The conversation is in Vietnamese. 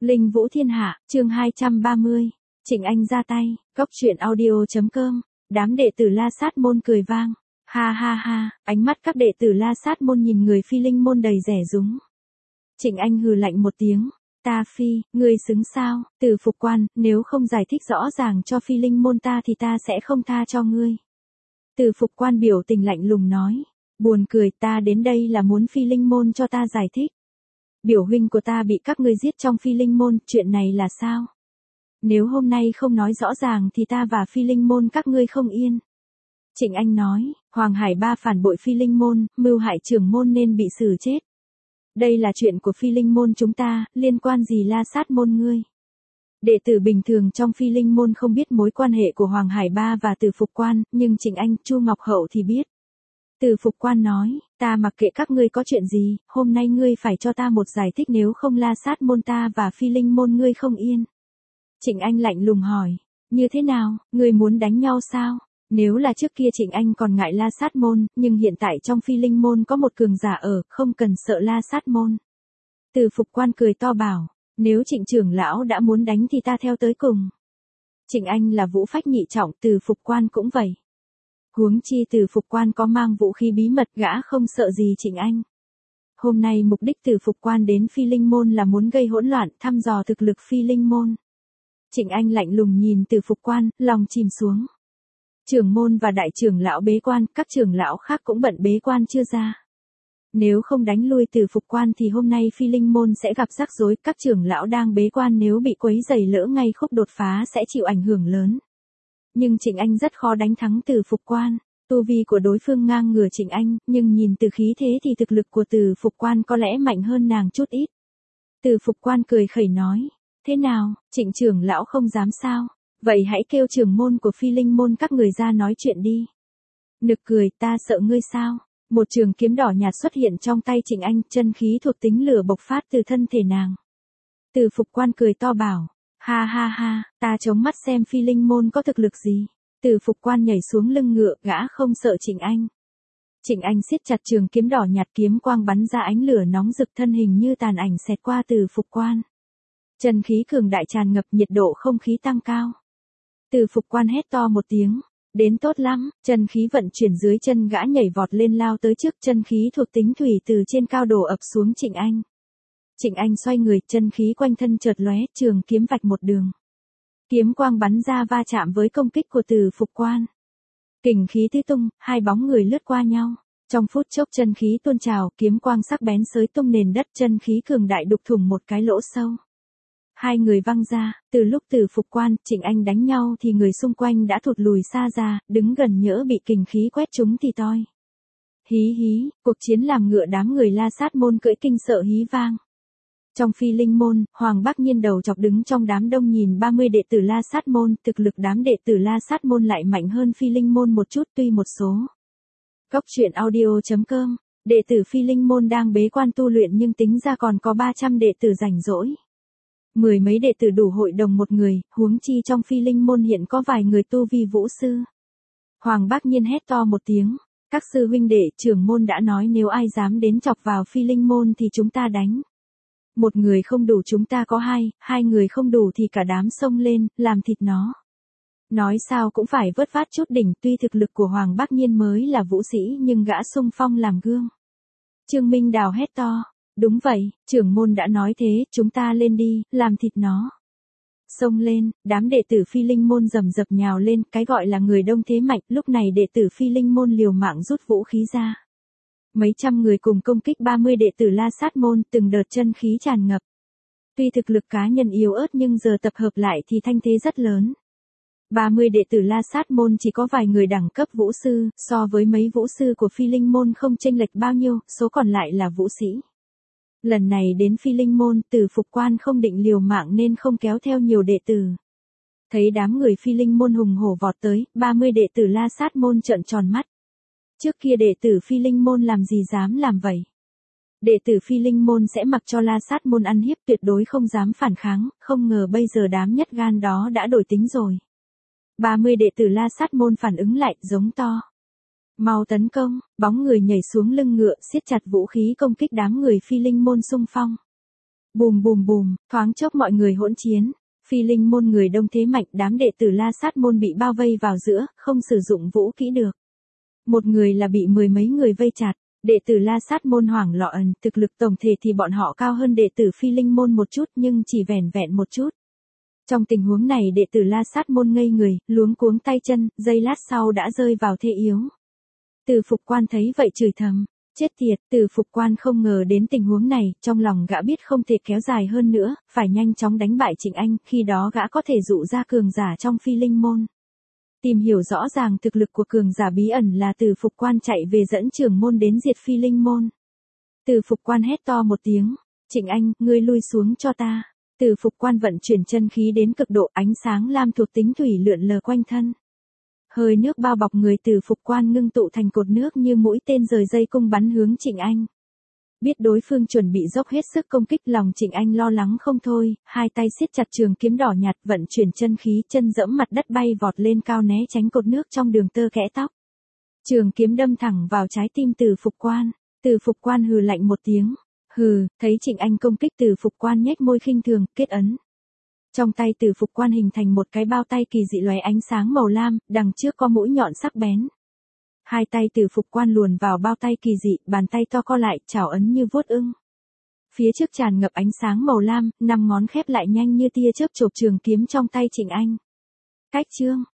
Linh Vũ Thiên Hạ, chương 230. Trịnh Anh ra tay, Cốc truyện audio.com. Đám đệ tử La Sát môn cười vang. Ha ha ha, ánh mắt các đệ tử La Sát môn nhìn người Phi Linh môn đầy rẻ rúng. Trịnh Anh hừ lạnh một tiếng. Ta Phi, ngươi xứng sao? Từ Phục Quan, nếu không giải thích rõ ràng cho Phi Linh môn ta thì ta sẽ không tha cho ngươi. Từ Phục Quan biểu tình lạnh lùng nói. Buồn cười, ta đến đây là muốn Phi Linh môn cho ta giải thích. Biểu huynh của ta bị các ngươi giết trong Phi Linh môn, chuyện này là sao? Nếu hôm nay không nói rõ ràng thì ta và Phi Linh môn các ngươi không yên. Trịnh Anh nói, Hoàng Hải Ba phản bội Phi Linh môn, mưu hại trưởng môn nên bị xử chết. Đây là chuyện của Phi Linh môn chúng ta, liên quan gì La Sát môn ngươi? Đệ tử bình thường trong Phi Linh môn không biết mối quan hệ của Hoàng Hải Ba và Từ Phục Quan, nhưng Trịnh Anh, Chu Ngọc Hậu thì biết. Từ Phục Quan nói, ta mặc kệ các ngươi có chuyện gì, hôm nay ngươi phải cho ta một giải thích, nếu không La Sát môn ta và Phi Linh môn ngươi không yên. Trịnh Anh lạnh lùng hỏi, như thế nào, ngươi muốn đánh nhau sao? Nếu là trước kia Trịnh Anh còn ngại La Sát môn, nhưng hiện tại trong Phi Linh môn có một cường giả ở, không cần sợ La Sát môn. Từ Phục Quan cười to bảo, nếu Trịnh trưởng lão đã muốn đánh thì ta theo tới cùng. Trịnh Anh là vũ phách nhị trọng, Từ Phục Quan cũng vậy. Huống chi Từ Phục Quan có mang vũ khí bí mật, gã không sợ gì Trịnh Anh. Hôm nay mục đích Từ Phục Quan đến Phi Linh môn là muốn gây hỗn loạn, thăm dò thực lực Phi Linh môn. Trịnh Anh lạnh lùng nhìn Từ Phục Quan, lòng chìm xuống. Trưởng môn và đại trưởng lão bế quan, các trưởng lão khác cũng bận bế quan chưa ra. Nếu không đánh lui Từ Phục Quan thì hôm nay Phi Linh môn sẽ gặp rắc rối, các trưởng lão đang bế quan nếu bị quấy rầy lỡ ngay khúc đột phá sẽ chịu ảnh hưởng lớn. Nhưng Trịnh Anh rất khó đánh thắng Từ Phục Quan, tu vi của đối phương ngang ngửa Trịnh Anh, nhưng nhìn từ khí thế thì thực lực của Từ Phục Quan có lẽ mạnh hơn nàng chút ít. Từ Phục Quan cười khẩy nói, thế nào, Trịnh trưởng lão không dám sao? Vậy hãy kêu trưởng môn của Phi Linh môn các người ra nói chuyện đi. Nực cười, ta sợ ngươi sao? Một trường kiếm đỏ nhạt xuất hiện trong tay Trịnh Anh, chân khí thuộc tính lửa bộc phát từ thân thể nàng. Từ Phục Quan cười to bảo, ha ha ha, ta chống mắt xem Phi Linh môn có thực lực gì. Từ Phục Quan nhảy xuống lưng ngựa, gã không sợ Trịnh Anh. Trịnh Anh siết chặt trường kiếm đỏ nhạt, kiếm quang bắn ra ánh lửa nóng rực, thân hình như tàn ảnh xẹt qua Từ Phục Quan. Chân khí cường đại tràn ngập, nhiệt độ không khí tăng cao. Từ Phục Quan hét to một tiếng, đến tốt lắm, chân khí vận chuyển dưới chân gã nhảy vọt lên lao tới trước, chân khí thuộc tính thủy từ trên cao đổ ập xuống Trịnh Anh. Trịnh Anh xoay người, chân khí quanh thân chợt lóe, trường kiếm vạch một đường. Kiếm quang bắn ra va chạm với công kích của Từ Phục Quan. Kình khí tứ tung, hai bóng người lướt qua nhau. Trong phút chốc chân khí tuôn trào, kiếm quang sắc bén xới tung nền đất, chân khí cường đại đục thủng một cái lỗ sâu. Hai người văng ra, từ lúc Từ Phục Quan, Trịnh Anh đánh nhau thì người xung quanh đã thụt lùi xa ra, đứng gần nhỡ bị kình khí quét trúng thì toi. Hí hí, cuộc chiến làm ngựa đám người La Sát môn cưỡi kinh sợ hí vang. Trong Phi Linh môn, Hoàng Bác Nhiên đầu chọc đứng trong đám đông nhìn 30 đệ tử La Sát môn, thực lực đám đệ tử La Sát môn lại mạnh hơn Phi Linh môn một chút tuy một số. Cốc truyện audio.com, đệ tử Phi Linh môn đang bế quan tu luyện nhưng tính ra còn có 300 đệ tử rảnh rỗi. Mười mấy đệ tử đủ hội đồng một người, huống chi trong Phi Linh môn hiện có vài người tu vi vũ sư. Hoàng Bác Nhiên hét to một tiếng, các sư huynh đệ, trưởng môn đã nói nếu ai dám đến chọc vào Phi Linh môn thì chúng ta đánh. Một người không đủ chúng ta có hai người không đủ thì cả đám xông lên, làm thịt nó. Nói sao cũng phải vớt vát chút đỉnh, tuy thực lực của Hoàng Bác Nhiên mới là vũ sĩ nhưng gã xung phong làm gương. Trương Minh Đào hét to. Đúng vậy, trưởng môn đã nói thế, chúng ta lên đi, làm thịt nó. Xông lên, đám đệ tử Phi Linh môn rầm rập nhào lên, cái gọi là người đông thế mạnh, lúc này đệ tử Phi Linh môn liều mạng rút vũ khí ra. Mấy trăm người cùng công kích 30 đệ tử La Sát môn, từng đợt chân khí tràn ngập. Tuy thực lực cá nhân yếu ớt nhưng giờ tập hợp lại thì thanh thế rất lớn. 30 đệ tử La Sát môn chỉ có vài người đẳng cấp vũ sư, so với mấy vũ sư của Phi Linh môn không chênh lệch bao nhiêu, số còn lại là vũ sĩ. Lần này đến Phi Linh môn, Từ Phục Quan không định liều mạng nên không kéo theo nhiều đệ tử. Thấy đám người Phi Linh môn hùng hổ vọt tới, 30 đệ tử La Sát môn trợn tròn mắt. Trước kia đệ tử Phi Linh môn làm gì dám làm vậy? Đệ tử Phi Linh môn sẽ mặc cho La Sát môn ăn hiếp, tuyệt đối không dám phản kháng, không ngờ bây giờ đám nhất gan đó đã đổi tính rồi. 30 đệ tử La Sát môn phản ứng lại, giống to. Mau tấn công, bóng người nhảy xuống lưng ngựa, siết chặt vũ khí công kích đám người Phi Linh môn xung phong. Bùm bùm bùm, thoáng chốc mọi người hỗn chiến. Phi linh môn người đông thế mạnh, đám đệ tử La Sát môn bị bao vây vào giữa, không sử dụng vũ kỹ được. Một người là bị mười mấy người vây chặt. Đệ tử La Sát môn hoảng loạn, thực lực tổng thể thì bọn họ cao hơn đệ tử Phi linh môn một chút nhưng chỉ vẻn vẹn một chút. Trong tình huống này đệ tử La Sát môn ngây người, luống cuống tay chân, giây lát sau đã rơi vào thế yếu. Từ Phục Quan thấy vậy chửi thầm. Chết tiệt, Từ Phục Quan không ngờ đến tình huống này, trong lòng gã biết không thể kéo dài hơn nữa, phải nhanh chóng đánh bại Trịnh Anh, khi đó gã có thể dụ ra cường giả trong Phi linh môn. Tìm hiểu rõ ràng thực lực của cường giả bí ẩn là Từ Phục Quan chạy về dẫn trưởng môn đến diệt Phi linh môn. Từ Phục Quan hét to một tiếng, Trịnh Anh, ngươi lui xuống cho ta. Từ Phục Quan vận chuyển chân khí đến cực độ, ánh sáng lam thuộc tính thủy lượn lờ quanh thân. Hơi nước bao bọc người Từ Phục Quan ngưng tụ thành cột nước như mũi tên rời dây cung bắn hướng Trịnh Anh. Biết đối phương chuẩn bị dốc hết sức công kích, lòng Trịnh Anh lo lắng không thôi, hai tay siết chặt trường kiếm đỏ nhạt, vận chuyển chân khí, chân dẫm mặt đất bay vọt lên cao né tránh cột nước trong đường tơ kẽ tóc. Trường kiếm đâm thẳng vào trái tim Từ Phục Quan. Từ Phục Quan hừ lạnh một tiếng. Hừ, thấy Trịnh Anh công kích, Từ Phục Quan nhếch môi khinh thường, kết ấn. Trong tay Từ Phục Quan hình thành một cái bao tay kỳ dị lóe ánh sáng màu lam, đằng trước có mũi nhọn sắc bén. Hai tay Từ Phục Quan luồn vào bao tay kỳ dị, bàn tay to co lại, chảo ấn như vuốt ưng. Phía trước tràn ngập ánh sáng màu lam, năm ngón khép lại nhanh như tia chớp chộp trường kiếm trong tay Trịnh Anh. Cách chương